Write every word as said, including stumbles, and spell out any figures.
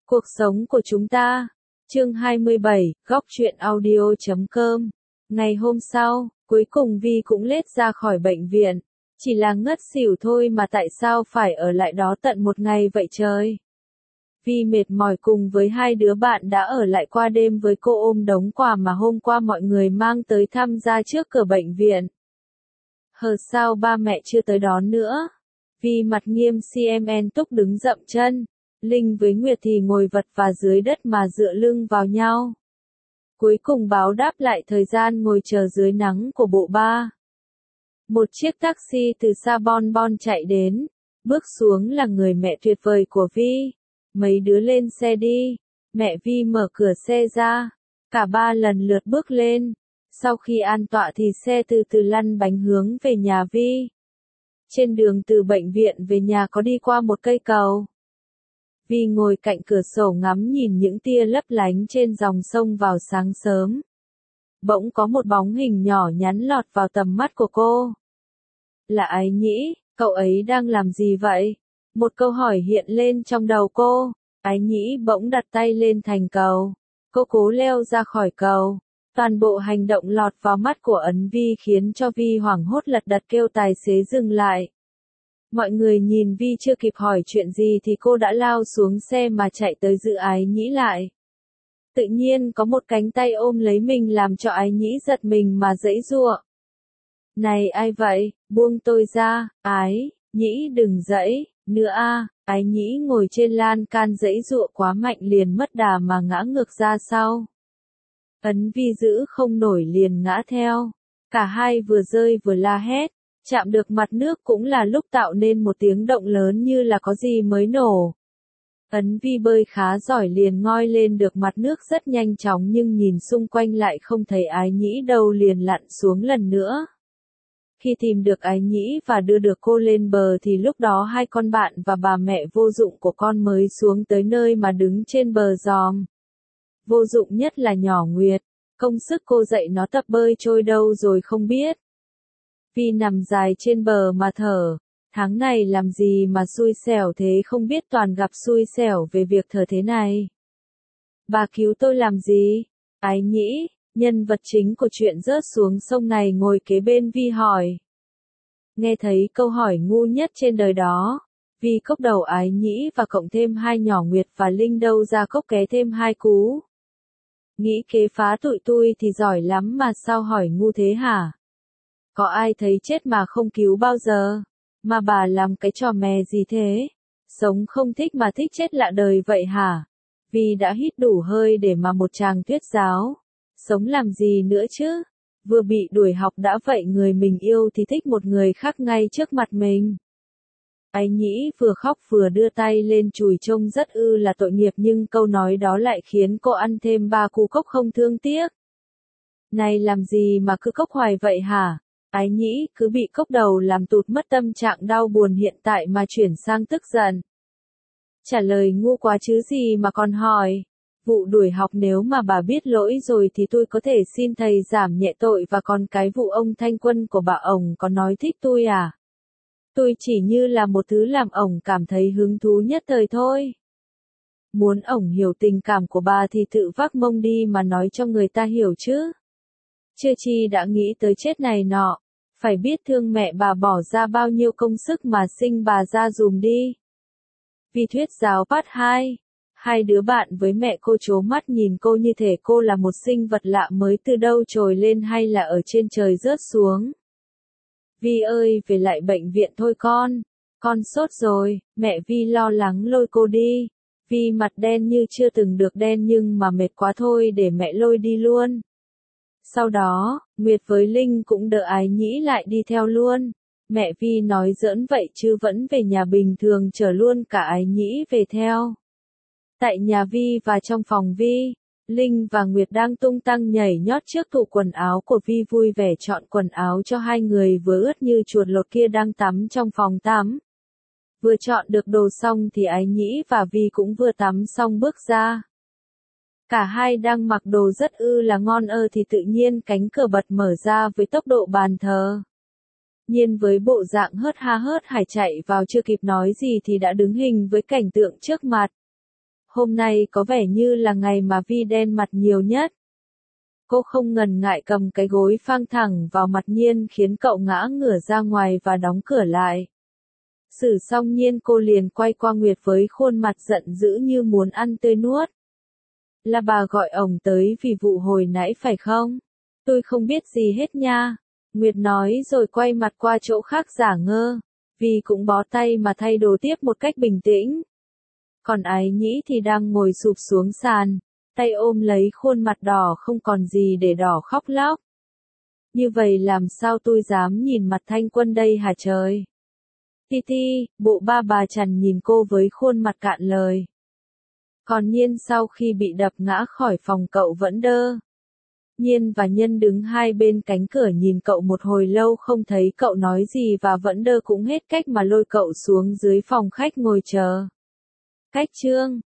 Cuộc sống của chúng ta. Chương hai mươi bảy, góc truyện audio chấm com. Ngày hôm sau, cuối cùng Vi cũng lết ra khỏi bệnh viện. Chỉ là ngất xỉu thôi mà tại sao phải ở lại đó tận một ngày vậy trời? Vi mệt mỏi cùng với hai đứa bạn đã ở lại qua đêm với cô ôm đống quà mà hôm qua mọi người mang tới tham gia trước cửa bệnh viện. Hờ sao ba mẹ chưa tới đón nữa? Vi mặt nghiêm xê em en túc đứng dậm chân. Linh với Nguyệt thì ngồi vật và dưới đất mà dựa lưng vào nhau. Cuối cùng báo đáp lại thời gian ngồi chờ dưới nắng của bộ ba. Một chiếc taxi từ xa Bon Bon chạy đến. Bước xuống là người mẹ tuyệt vời của Vi. Mấy đứa lên xe đi. Mẹ Vi mở cửa xe ra. Cả ba lần lượt bước lên. Sau khi an tọa thì xe từ từ lăn bánh hướng về nhà Vi. Trên đường từ bệnh viện về nhà có đi qua một cây cầu. Vi ngồi cạnh cửa sổ ngắm nhìn những tia lấp lánh trên dòng sông vào sáng sớm. Bỗng có một bóng hình nhỏ nhắn lọt vào tầm mắt của cô. Là Ái Nhĩ, cậu ấy đang làm gì vậy? Một câu hỏi hiện lên trong đầu cô. Ái Nhĩ bỗng đặt tay lên thành cầu. Cô cố leo ra khỏi cầu. Toàn bộ hành động lọt vào mắt của Ấn Vi khiến cho Vi hoảng hốt lật đật kêu tài xế dừng lại. Mọi người nhìn Vi chưa kịp hỏi chuyện gì thì cô đã lao xuống xe mà chạy tới giữ Ái Nhĩ lại. Tự nhiên có một cánh tay ôm lấy mình làm cho Ái Nhĩ giật mình mà giãy giụa. Này ai vậy, buông tôi ra, Ái Nhĩ đừng giãy nữa a. Ái Nhĩ ngồi trên lan can giãy giụa quá mạnh liền mất đà mà ngã ngược ra sau. Ấn Vi giữ không nổi liền ngã theo. Cả hai vừa rơi vừa la hét. Chạm được mặt nước cũng là lúc tạo nên một tiếng động lớn như là có gì mới nổ. Ấn Vi bơi khá giỏi liền ngoi lên được mặt nước rất nhanh chóng nhưng nhìn xung quanh lại không thấy Ái Nhĩ đâu liền lặn xuống lần nữa. Khi tìm được Ái Nhĩ và đưa được cô lên bờ thì lúc đó hai con bạn và bà mẹ vô dụng của con mới xuống tới nơi mà đứng trên bờ giòm. Vô dụng nhất là nhỏ Nguyệt, công sức cô dạy nó tập bơi trôi đâu rồi không biết. Vi nằm dài trên bờ mà thở, tháng này làm gì mà xui xẻo thế không biết toàn gặp xui xẻo về việc thở thế này. Bà cứu tôi làm gì? Ái Nhĩ, nhân vật chính của chuyện rớt xuống sông này ngồi kế bên Vi hỏi. Nghe thấy câu hỏi ngu nhất trên đời đó, Vi cốc đầu Ái Nhĩ và cộng thêm hai nhỏ Nguyệt và Linh đâu ra cốc ké thêm hai cú. Nghĩ kế phá tụi tôi thì giỏi lắm mà sao hỏi ngu thế hả? Có ai thấy chết mà không cứu bao giờ? Mà bà làm cái trò mè gì thế? Sống không thích mà thích chết lạ đời vậy hả? Vì đã hít đủ hơi để mà một chàng thuyết giáo. Sống làm gì nữa chứ? Vừa bị đuổi học đã vậy người mình yêu thì thích một người khác ngay trước mặt mình. Ái Nhĩ vừa khóc vừa đưa tay lên chùi trông rất ư là tội nghiệp nhưng câu nói đó lại khiến cô ăn thêm ba cú cốc không thương tiếc. Này làm gì mà cứ cốc hoài vậy hả? Ái Nhĩ cứ bị cốc đầu làm tụt mất tâm trạng đau buồn hiện tại mà chuyển sang tức giận. Trả lời ngu quá chứ gì mà còn hỏi. Vụ đuổi học nếu mà bà biết lỗi rồi thì tôi có thể xin thầy giảm nhẹ tội và còn cái vụ ông Thanh Quân của bà ổng có nói thích tôi à? Tôi chỉ như là một thứ làm ổng cảm thấy hứng thú nhất thời thôi. Muốn ổng hiểu tình cảm của bà thì tự vác mông đi mà nói cho người ta hiểu chứ. Chưa chi đã nghĩ tới chết này nọ, phải biết thương mẹ bà bỏ ra bao nhiêu công sức mà sinh bà ra dùm đi. Vi thuyết giáo part hai, hai đứa bạn với mẹ cô trố mắt nhìn cô như thể cô là một sinh vật lạ mới từ đâu trồi lên hay là ở trên trời rớt xuống. Vi ơi về lại bệnh viện thôi con, con sốt rồi, mẹ Vi lo lắng lôi cô đi. Vi mặt đen như chưa từng được đen nhưng mà mệt quá thôi để mẹ lôi đi luôn. Sau đó, Nguyệt với Linh cũng đỡ Ái Nhĩ lại đi theo luôn. Mẹ Vi nói giỡn vậy chứ vẫn về nhà bình thường chở luôn cả Ái Nhĩ về theo. Tại nhà Vi và trong phòng Vi, Linh và Nguyệt đang tung tăng nhảy nhót trước tủ quần áo của Vi vui vẻ chọn quần áo cho hai người vừa ướt như chuột lột kia đang tắm trong phòng tắm. Vừa chọn được đồ xong thì Ái Nhĩ và Vi cũng vừa tắm xong bước ra. Cả hai đang mặc đồ rất ư là ngon ơ thì tự nhiên cánh cửa bật mở ra với tốc độ bàn thờ. Nhiên với bộ dạng hớt ha hớt hải chạy vào chưa kịp nói gì thì đã đứng hình với cảnh tượng trước mặt. hôm nay có vẻ như là ngày mà Vi đen mặt nhiều nhất. Cô không ngần ngại cầm cái gối phang thẳng vào mặt Nhiên khiến cậu ngã ngửa ra ngoài và đóng cửa lại. Xử xong Nhiên cô liền quay qua Nguyệt với khuôn mặt giận dữ như muốn ăn tươi nuốt. Là bà gọi ổng tới vì vụ hồi nãy phải không? Tôi không biết gì hết nha. Nguyệt nói rồi quay mặt qua chỗ khác giả ngơ. Vi cũng bó tay mà thay đồ tiếp một cách bình tĩnh. Còn Ái Nhĩ thì đang ngồi sụp xuống sàn, tay ôm lấy khuôn mặt đỏ không còn gì để đỏ khóc lóc. Như vậy làm sao tôi dám nhìn mặt Thanh Quân đây hả trời? Ti ti, bộ ba bà Trần nhìn cô với khuôn mặt cạn lời. Còn Nhiên sau khi bị đập ngã khỏi phòng cậu vẫn đơ. Nhiên và Nhân đứng hai bên cánh cửa nhìn cậu một hồi lâu không thấy cậu nói gì và vẫn đơ cũng hết cách mà lôi cậu xuống dưới phòng khách ngồi chờ. Cách chương